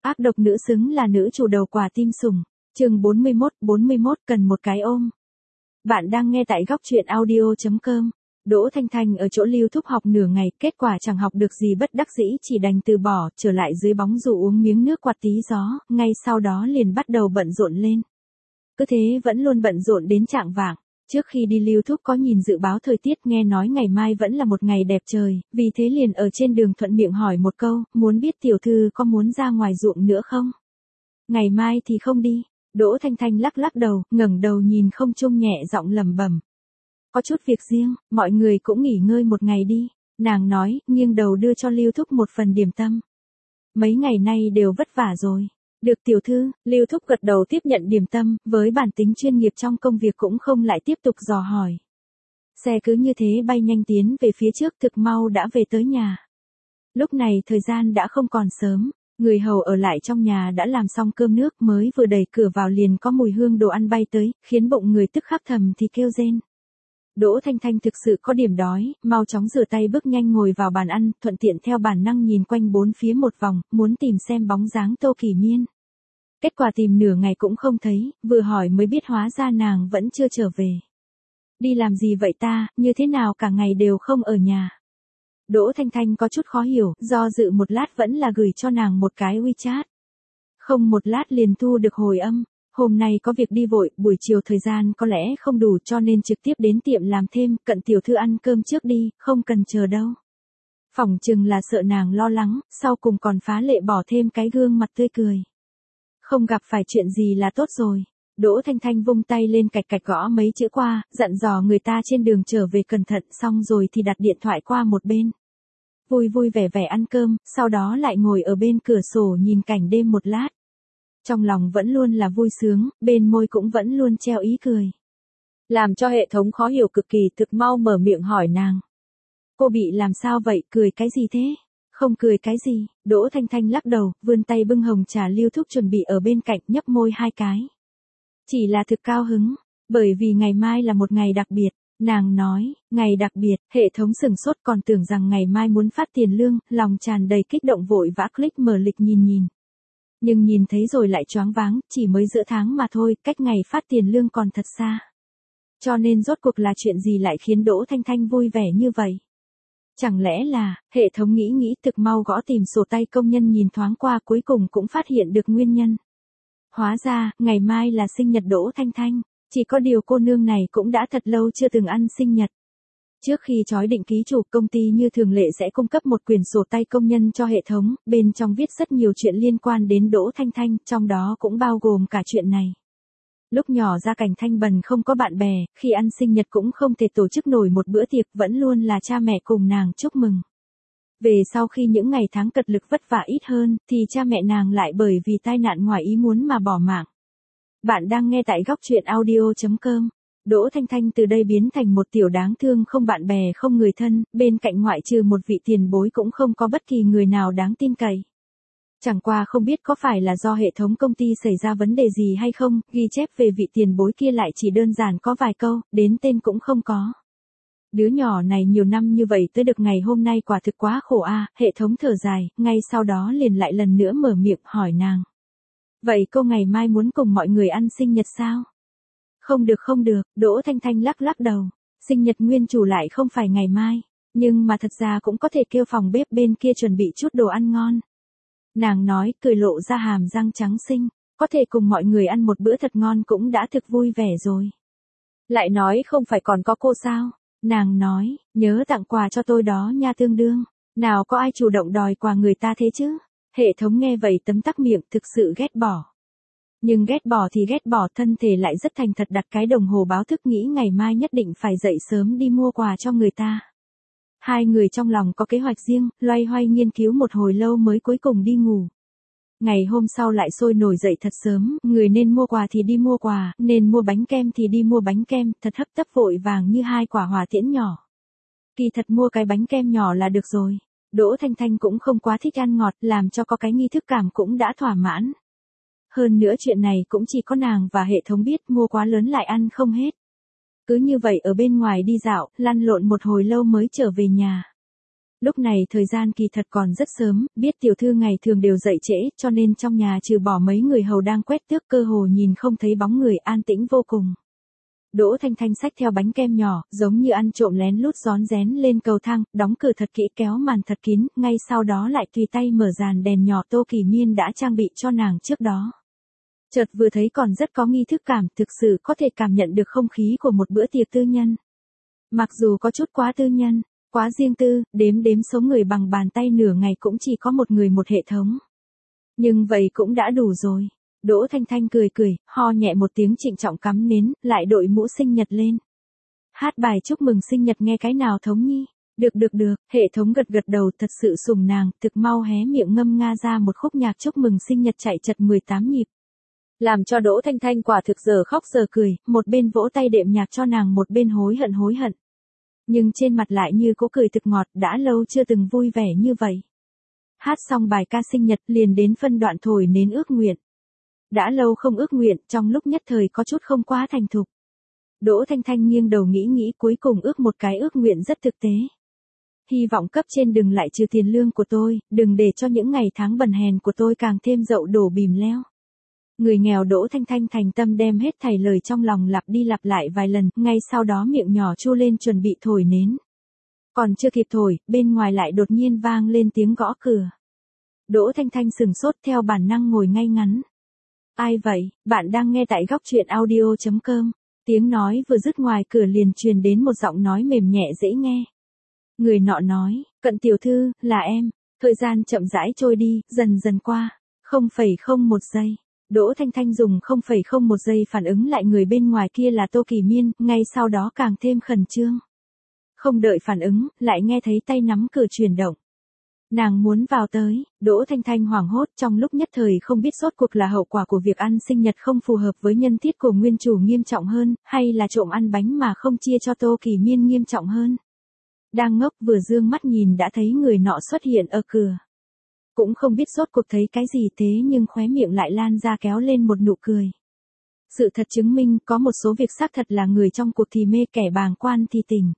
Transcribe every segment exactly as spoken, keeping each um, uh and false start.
Ác độc nữ xứng là nữ chủ đầu quả tim sủng. Chương bốn mươi mốt, bốn mươi mốt cần một cái ôm. Bạn đang nghe tại góc truyện audio chấm com. Đỗ Thanh Thanh ở chỗ Lưu Thúc học nửa ngày, kết quả chẳng học được gì, bất đắc dĩ chỉ đành từ bỏ, trở lại dưới bóng dù uống miếng nước quạt tí gió, ngay sau đó liền bắt đầu bận rộn lên. Cứ thế vẫn luôn bận rộn đến chạng vạng. Trước khi đi Lưu Thúc có nhìn dự báo thời tiết, nghe nói ngày mai vẫn là một ngày đẹp trời, vì thế liền ở trên đường thuận miệng hỏi một câu, muốn biết tiểu thư có muốn ra ngoài ruộng nữa không? Ngày mai thì không đi. Đỗ Thanh Thanh lắc lắc đầu, ngẩng đầu nhìn không trung nhẹ giọng lẩm bẩm. Có chút việc riêng, mọi người cũng nghỉ ngơi một ngày đi, nàng nói, nghiêng đầu đưa cho Lưu Thúc một phần điểm tâm. Mấy ngày nay đều vất vả rồi. Được tiểu thư. Lưu Thúc gật đầu tiếp nhận điểm tâm, với bản tính chuyên nghiệp trong công việc cũng không lại tiếp tục dò hỏi. Xe cứ như thế bay nhanh tiến về phía trước, thực mau đã về tới nhà. Lúc này thời gian đã không còn sớm, người hầu ở lại trong nhà đã làm xong cơm nước, mới vừa đẩy cửa vào liền có mùi hương đồ ăn bay tới, khiến bụng người tức khắc thầm thì kêu rên. Đỗ Thanh Thanh thực sự có điểm đói, mau chóng rửa tay bước nhanh ngồi vào bàn ăn, thuận tiện theo bản năng nhìn quanh bốn phía một vòng, muốn tìm xem bóng dáng Tô Kỳ Miên. Kết quả tìm nửa ngày cũng không thấy, vừa hỏi mới biết hóa ra nàng vẫn chưa trở về. Đi làm gì vậy ta, như thế nào cả ngày đều không ở nhà? Đỗ Thanh Thanh có chút khó hiểu, do dự một lát vẫn là gửi cho nàng một cái WeChat. Không một lát liền thu được hồi âm. Hôm nay có việc đi vội, buổi chiều thời gian có lẽ không đủ cho nên trực tiếp đến tiệm làm thêm, cận tiểu thư ăn cơm trước đi, không cần chờ đâu. Phỏng chừng là sợ nàng lo lắng, sau cùng còn phá lệ bỏ thêm cái gương mặt tươi cười. Không gặp phải chuyện gì là tốt rồi. Đỗ Thanh Thanh vung tay lên cạch cạch gõ mấy chữ qua, dặn dò người ta trên đường trở về cẩn thận, xong rồi thì đặt điện thoại qua một bên. Vui vui vẻ vẻ ăn cơm, sau đó lại ngồi ở bên cửa sổ nhìn cảnh đêm một lát. Trong lòng vẫn luôn là vui sướng, bên môi cũng vẫn luôn treo ý cười. Làm cho hệ thống khó hiểu cực kỳ, thực mau mở miệng hỏi nàng. Cô bị làm sao vậy, cười cái gì thế? Không cười cái gì. Đỗ Thanh Thanh lắc đầu, vươn tay bưng hồng trà Lưu Thúc chuẩn bị ở bên cạnh, nhấp môi hai cái. Chỉ là thực cao hứng, bởi vì ngày mai là một ngày đặc biệt. Nàng nói, ngày đặc biệt, hệ thống sừng sốt còn tưởng rằng ngày mai muốn phát tiền lương, lòng tràn đầy kích động vội vã click mở lịch nhìn nhìn. Nhưng nhìn thấy rồi lại choáng váng, chỉ mới giữa tháng mà thôi, cách ngày phát tiền lương còn thật xa. Cho nên rốt cuộc là chuyện gì lại khiến Đỗ Thanh Thanh vui vẻ như vậy? Chẳng lẽ là, hệ thống nghĩ nghĩ thực mau gõ tìm sổ tay công nhân nhìn thoáng qua, cuối cùng cũng phát hiện được nguyên nhân. Hóa ra, ngày mai là sinh nhật Đỗ Thanh Thanh, chỉ có điều cô nương này cũng đã thật lâu chưa từng ăn sinh nhật. Trước khi chói định ký chủ, công ty như thường lệ sẽ cung cấp một quyển sổ tay công nhân cho hệ thống, bên trong viết rất nhiều chuyện liên quan đến Đỗ Thanh Thanh, trong đó cũng bao gồm cả chuyện này. Lúc nhỏ gia cảnh thanh bần không có bạn bè, khi ăn sinh nhật cũng không thể tổ chức nổi một bữa tiệc, vẫn luôn là cha mẹ cùng nàng chúc mừng. Về sau khi những ngày tháng cật lực vất vả ít hơn, thì cha mẹ nàng lại bởi vì tai nạn ngoài ý muốn mà bỏ mạng. Bạn đang nghe tại góc truyện audio chấm com. Đỗ Thanh Thanh từ đây biến thành một tiểu đáng thương, không bạn bè không người thân, bên cạnh ngoại trừ một vị tiền bối cũng không có bất kỳ người nào đáng tin cậy. Chẳng qua không biết có phải là do hệ thống công ty xảy ra vấn đề gì hay không, ghi chép về vị tiền bối kia lại chỉ đơn giản có vài câu, đến tên cũng không có. Đứa nhỏ này nhiều năm như vậy tới được ngày hôm nay quả thực quá khổ a. Hệ thống thở dài, ngay sau đó liền lại lần nữa mở miệng hỏi nàng. Vậy cô ngày mai muốn cùng mọi người ăn sinh nhật sao? Không được không được, Đỗ Thanh Thanh lắc lắc đầu. Sinh nhật nguyên chủ lại không phải ngày mai, nhưng mà thật ra cũng có thể kêu phòng bếp bên kia chuẩn bị chút đồ ăn ngon. Nàng nói, cười lộ ra hàm răng trắng xinh, có thể cùng mọi người ăn một bữa thật ngon cũng đã thực vui vẻ rồi. Lại nói không phải còn có cô sao? Nàng nói, nhớ tặng quà cho tôi đó nha tương đương. Nào có ai chủ động đòi quà người ta thế chứ? Hệ thống nghe vậy tấm tắc miệng, thực sự ghét bỏ. Nhưng ghét bỏ thì ghét bỏ, thân thể lại rất thành thật đặt cái đồng hồ báo thức, nghĩ ngày mai nhất định phải dậy sớm đi mua quà cho người ta. Hai người trong lòng có kế hoạch riêng, loay hoay nghiên cứu một hồi lâu mới cuối cùng đi ngủ. Ngày hôm sau lại sôi nổi dậy thật sớm, người nên mua quà thì đi mua quà, nên mua bánh kem thì đi mua bánh kem, thật hấp tấp vội vàng như hai quả hỏa tiễn nhỏ. Kỳ thật mua cái bánh kem nhỏ là được rồi. Đỗ Thanh Thanh cũng không quá thích ăn ngọt, làm cho có cái nghi thức cảm cũng đã thỏa mãn. Hơn nữa chuyện này cũng chỉ có nàng và hệ thống biết, mua quá lớn lại ăn không hết. Cứ như vậy ở bên ngoài đi dạo, lăn lộn một hồi lâu mới trở về nhà. Lúc này thời gian kỳ thật còn rất sớm, biết tiểu thư ngày thường đều dậy trễ, cho nên trong nhà trừ bỏ mấy người hầu đang quét tước cơ hồ nhìn không thấy bóng người, an tĩnh vô cùng. Đỗ Thanh Thanh xách theo bánh kem nhỏ, giống như ăn trộm lén lút rón rén lên cầu thang, đóng cửa thật kỹ kéo màn thật kín, ngay sau đó lại tùy tay mở dàn đèn nhỏ Tô Kỳ Miên đã trang bị cho nàng trước đó. Chợt vừa thấy còn rất có nghi thức cảm, thực sự có thể cảm nhận được không khí của một bữa tiệc tư nhân. Mặc dù có chút quá tư nhân, quá riêng tư, đếm đếm số người bằng bàn tay nửa ngày cũng chỉ có một người một hệ thống. Nhưng vậy cũng đã đủ rồi. Đỗ Thanh Thanh cười cười, ho nhẹ một tiếng trịnh trọng cắm nến, lại đội mũ sinh nhật lên. Hát bài chúc mừng sinh nhật nghe cái nào thống nhi? Được được được, hệ thống gật gật đầu thật sự sủng nàng, thực mau hé miệng ngâm nga ra một khúc nhạc chúc mừng sinh nhật chạy chật mười tám nhịp. Làm cho Đỗ Thanh Thanh quả thực giờ khóc giờ cười, một bên vỗ tay đệm nhạc cho nàng một bên hối hận hối hận. Nhưng trên mặt lại như có cười thực ngọt, đã lâu chưa từng vui vẻ như vậy. Hát xong bài ca sinh nhật liền đến phân đoạn thổi nến ước nguyện. Đã lâu không ước nguyện, trong lúc nhất thời có chút không quá thành thục. Đỗ Thanh Thanh nghiêng đầu nghĩ nghĩ cuối cùng ước một cái ước nguyện rất thực tế. Hy vọng cấp trên đừng lại trừ tiền lương của tôi, đừng để cho những ngày tháng bần hèn của tôi càng thêm dậu đổ bìm leo. Người nghèo Đỗ Thanh Thanh thành tâm đem hết thảy lời trong lòng lặp đi lặp lại vài lần, ngay sau đó miệng nhỏ chu lên chuẩn bị thổi nến. Còn chưa kịp thổi, bên ngoài lại đột nhiên vang lên tiếng gõ cửa. Đỗ Thanh Thanh sừng sốt theo bản năng ngồi ngay ngắn. Ai vậy, bạn đang nghe tại góc truyện audio chấm com. Tiếng nói vừa dứt ngoài cửa liền truyền đến một giọng nói mềm nhẹ dễ nghe. Người nọ nói, Cận tiểu thư, là em. Thời gian chậm rãi trôi đi, dần dần qua. Không phẩy không một giây. Đỗ Thanh Thanh dùng không phẩy không một giây phản ứng lại người bên ngoài kia là Tô Kỳ Miên, ngay sau đó càng thêm khẩn trương. Không đợi phản ứng, lại nghe thấy tay nắm cửa chuyển động. Nàng muốn vào tới, Đỗ Thanh Thanh hoảng hốt trong lúc nhất thời không biết rốt cuộc là hậu quả của việc ăn sinh nhật không phù hợp với nhân tiết của nguyên chủ nghiêm trọng hơn, hay là trộm ăn bánh mà không chia cho Tô Kỳ Miên nghiêm trọng hơn. Đang ngốc vừa dương mắt nhìn đã thấy người nọ xuất hiện ở cửa. Cũng không biết rốt cuộc thấy cái gì thế nhưng khóe miệng lại lan ra kéo lên một nụ cười. Sự thật chứng minh có một số việc xác thật là người trong cuộc thì mê kẻ bàng quan thì tỉnh.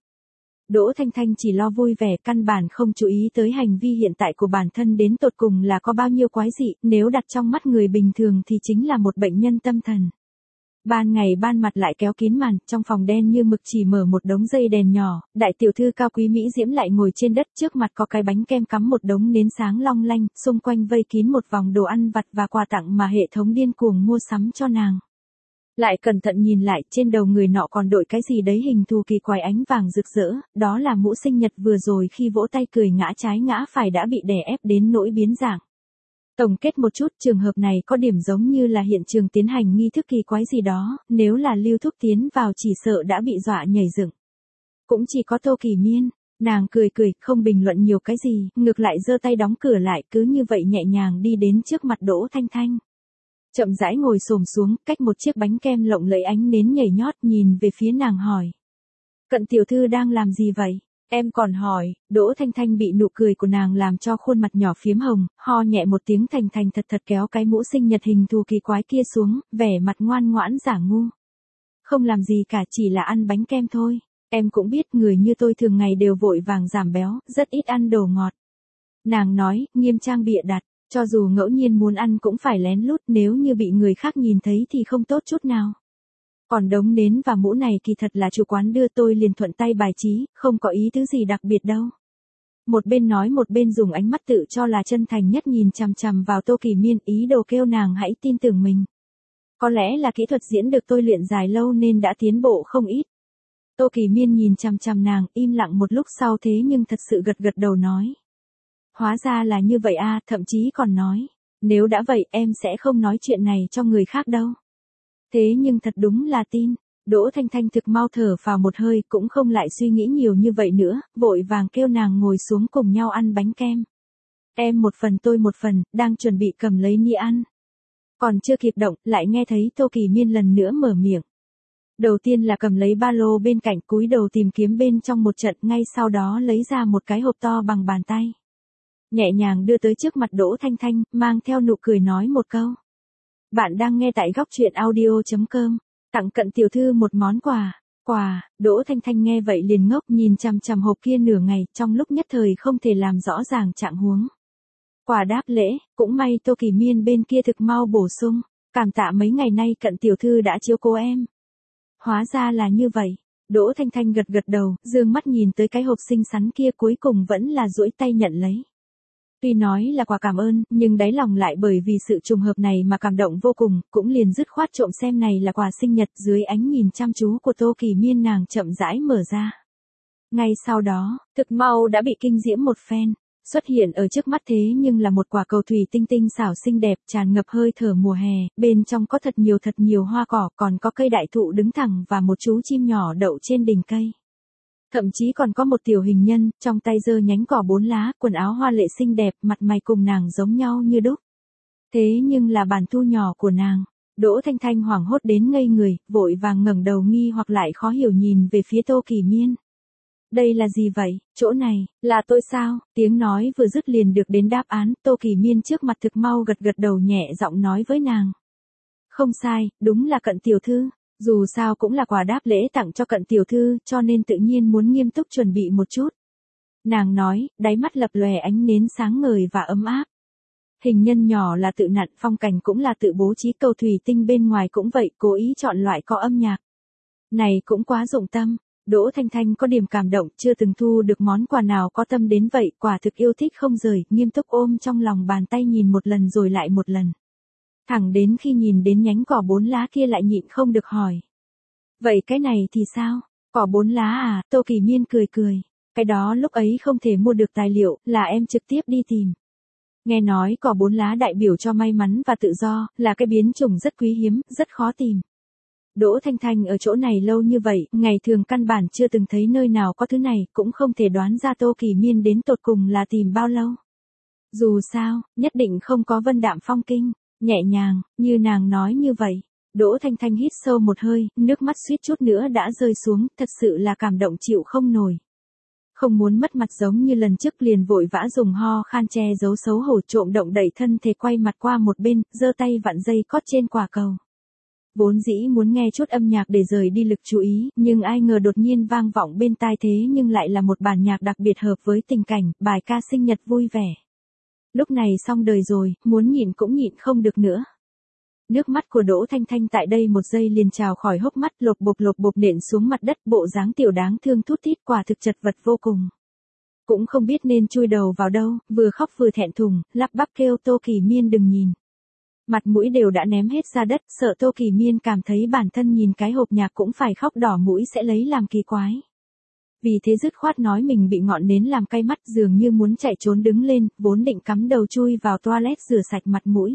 Đỗ Thanh Thanh chỉ lo vui vẻ căn bản không chú ý tới hành vi hiện tại của bản thân đến tột cùng là có bao nhiêu quái dị, nếu đặt trong mắt người bình thường thì chính là một bệnh nhân tâm thần. Ban ngày ban mặt lại kéo kín màn, trong phòng đen như mực chỉ mở một đống dây đèn nhỏ, đại tiểu thư cao quý mỹ diễm lại ngồi trên đất trước mặt có cái bánh kem cắm một đống nến sáng long lanh, xung quanh vây kín một vòng đồ ăn vặt và quà tặng mà hệ thống điên cuồng mua sắm cho nàng. Lại cẩn thận nhìn lại, trên đầu người nọ còn đội cái gì đấy hình thù kỳ quái ánh vàng rực rỡ, đó là mũ sinh nhật vừa rồi khi vỗ tay cười ngã trái ngã phải đã bị đè ép đến nỗi biến dạng. Tổng kết một chút, trường hợp này có điểm giống như là hiện trường tiến hành nghi thức kỳ quái gì đó, nếu là Lưu Thúc tiến vào chỉ sợ đã bị dọa nhảy dựng. Cũng chỉ có Tô Kỳ Miên, nàng cười cười, không bình luận nhiều cái gì, ngược lại giơ tay đóng cửa lại, cứ như vậy nhẹ nhàng đi đến trước mặt Đỗ Thanh Thanh. Chậm rãi ngồi xổm xuống, cách một chiếc bánh kem lộng lẫy ánh nến nhảy nhót nhìn về phía nàng hỏi. Cận tiểu thư đang làm gì vậy? Em còn hỏi, Đỗ Thanh Thanh bị nụ cười của nàng làm cho khuôn mặt nhỏ phiếm hồng, ho nhẹ một tiếng thành thành thật thật kéo cái mũ sinh nhật hình thù kỳ quái kia xuống, vẻ mặt ngoan ngoãn giả ngu. Không làm gì cả, chỉ là ăn bánh kem thôi. Em cũng biết người như tôi thường ngày đều vội vàng giảm béo, rất ít ăn đồ ngọt. Nàng nói, nghiêm trang bịa đặt, cho dù ngẫu nhiên muốn ăn cũng phải lén lút, nếu như bị người khác nhìn thấy thì không tốt chút nào. Còn đống nến và mũ này kỳ thật là chủ quán đưa tôi liền thuận tay bài trí, không có ý tứ gì đặc biệt đâu. Một bên nói một bên dùng ánh mắt tự cho là chân thành nhất nhìn chằm chằm vào Tô Kỳ Miên, ý đồ kêu nàng hãy tin tưởng mình. Có lẽ là kỹ thuật diễn được tôi luyện dài lâu nên đã tiến bộ không ít. Tô Kỳ Miên nhìn chằm chằm nàng, im lặng một lúc sau thế nhưng thật sự gật gật đầu nói. Hóa ra là như vậy à, thậm chí còn nói, nếu đã vậy em sẽ không nói chuyện này cho người khác đâu. Thế nhưng thật đúng là tin, Đỗ Thanh Thanh thực mau thở vào một hơi cũng không lại suy nghĩ nhiều như vậy nữa, vội vàng kêu nàng ngồi xuống cùng nhau ăn bánh kem. Em một phần tôi một phần, đang chuẩn bị cầm lấy nĩa ăn. Còn chưa kịp động, lại nghe thấy Tô Kỳ Miên lần nữa mở miệng. Đầu tiên là cầm lấy ba lô bên cạnh cúi đầu tìm kiếm bên trong một trận, ngay sau đó lấy ra một cái hộp to bằng bàn tay. Nhẹ nhàng đưa tới trước mặt Đỗ Thanh Thanh, mang theo nụ cười nói một câu. Bạn đang nghe tại góc truyện audio chấm com, tặng Cận tiểu thư một món quà. Quà, Đỗ Thanh Thanh nghe vậy liền ngốc nhìn chằm chằm hộp kia nửa ngày, trong lúc nhất thời không thể làm rõ ràng trạng huống. Quà đáp lễ, cũng may Tô Kỳ Miên bên kia thực mau bổ sung, cảm tạ mấy ngày nay Cận tiểu thư đã chiếu cố em. Hóa ra là như vậy. Đỗ Thanh Thanh gật gật đầu, dương mắt nhìn tới cái hộp xinh xắn kia cuối cùng vẫn là duỗi tay nhận lấy. Tuy nói là quà cảm ơn, nhưng đáy lòng lại bởi vì sự trùng hợp này mà cảm động vô cùng, cũng liền dứt khoát trộm xem này là quà sinh nhật. Dưới ánh nhìn chăm chú của Tô Kỳ Miên, nàng chậm rãi mở ra. Ngay sau đó, thực mau đã bị kinh diễm một phen. Xuất hiện ở trước mắt thế nhưng là một quả cầu thủy tinh tinh xảo xinh đẹp, tràn ngập hơi thở mùa hè, bên trong có thật nhiều thật nhiều hoa cỏ, còn có cây đại thụ đứng thẳng và một chú chim nhỏ đậu trên đỉnh cây. Thậm chí còn có một tiểu hình nhân, trong tay giơ nhánh cỏ bốn lá, quần áo hoa lệ xinh đẹp, mặt mày cùng nàng giống nhau như đúc. Thế nhưng là bàn thu nhỏ của nàng. Đỗ Thanh Thanh hoảng hốt đến ngây người, vội vàng ngẩng đầu nghi hoặc lại khó hiểu nhìn về phía Tô Kỳ Miên. Đây là gì vậy, chỗ này, là tôi sao? Tiếng nói vừa dứt liền được đến đáp án, Tô Kỳ Miên trước mặt thực mau gật gật đầu nhẹ giọng nói với nàng. Không sai, đúng là Cận tiểu thư, dù sao cũng là quà đáp lễ tặng cho Cận tiểu thư, cho nên tự nhiên muốn nghiêm túc chuẩn bị một chút. Nàng nói, đáy mắt lập lòe ánh nến sáng ngời và ấm áp. Hình nhân nhỏ là tự nặn, phong cảnh cũng là tự bố trí, cầu thủy tinh bên ngoài cũng vậy, cố ý chọn loại có âm nhạc. Này cũng quá dụng tâm. Đỗ Thanh Thanh có điểm cảm động, chưa từng thu được món quà nào có tâm đến vậy, quả thực yêu thích không rời, nghiêm túc ôm trong lòng bàn tay nhìn một lần rồi lại một lần. Thẳng đến khi nhìn đến nhánh cỏ bốn lá kia lại nhịn không được hỏi. Vậy cái này thì sao? Cỏ bốn lá à? Tô Kỳ Miên cười cười. Cái đó lúc ấy không thể mua được tài liệu, là em trực tiếp đi tìm. Nghe nói cỏ bốn lá đại biểu cho may mắn và tự do, là cái biến chủng rất quý hiếm, rất khó tìm. Đỗ Thanh Thanh ở chỗ này lâu như vậy, ngày thường căn bản chưa từng thấy nơi nào có thứ này, cũng không thể đoán ra Tô Kỳ Miên đến tột cùng là tìm bao lâu. Dù sao, nhất định không có vân đạm phong kinh, nhẹ nhàng, như nàng nói như vậy. Đỗ Thanh Thanh hít sâu một hơi, nước mắt suýt chút nữa đã rơi xuống, thật sự là cảm động chịu không nổi. Không muốn mất mặt giống như lần trước liền vội vã dùng ho khan che giấu xấu hổ, trộm động đẩy thân thể quay mặt qua một bên, giơ tay vặn dây cót trên quả cầu. Vốn dĩ muốn nghe chút âm nhạc để rời đi lực chú ý, nhưng ai ngờ đột nhiên vang vọng bên tai thế nhưng lại là một bản nhạc đặc biệt hợp với tình cảnh, bài ca sinh nhật vui vẻ. Lúc này xong đời rồi, muốn nhịn cũng nhịn không được nữa. Nước mắt của Đỗ Thanh Thanh tại đây một giây liền trào khỏi hốc mắt, lột bột lột bột nện xuống mặt đất, bộ dáng tiểu đáng thương thút thít, quả thực chật vật vô cùng. Cũng không biết nên chui đầu vào đâu, vừa khóc vừa thẹn thùng, lắp bắp kêu Tô Kỳ Miên đừng nhìn. Mặt mũi đều đã ném hết ra đất, sợ Tô Kỳ Miên cảm thấy bản thân nhìn cái hộp nhạc cũng phải khóc đỏ mũi sẽ lấy làm kỳ quái. Vì thế dứt khoát nói mình bị ngọn nến làm cay mắt, dường như muốn chạy trốn đứng lên, vốn định cắm đầu chui vào toilet rửa sạch mặt mũi.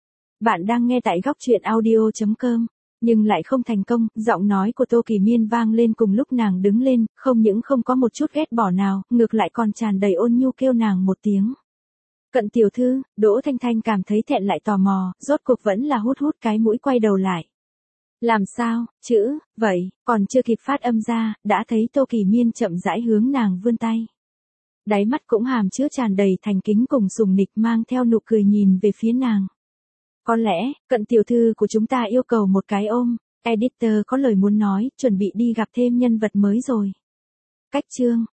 Bạn đang nghe tại góc truyện audio chấm com, nhưng lại không thành công, giọng nói của Tô Kỳ Miên vang lên cùng lúc nàng đứng lên, không những không có một chút ghét bỏ nào, ngược lại còn tràn đầy ôn nhu kêu nàng một tiếng. Cận tiểu thư. Đỗ Thanh Thanh cảm thấy thẹn lại tò mò, rốt cuộc vẫn là hút hút cái mũi quay đầu lại. Làm sao, chữ, vậy, còn chưa kịp phát âm ra, đã thấy Tô Kỳ Miên chậm rãi hướng nàng vươn tay. Đáy mắt cũng hàm chứa tràn đầy thành kính cùng sùng nịch, mang theo nụ cười nhìn về phía nàng. Có lẽ, Cận tiểu thư của chúng ta yêu cầu một cái ôm, editor có lời muốn nói, chuẩn bị đi gặp thêm nhân vật mới rồi. Cách chương.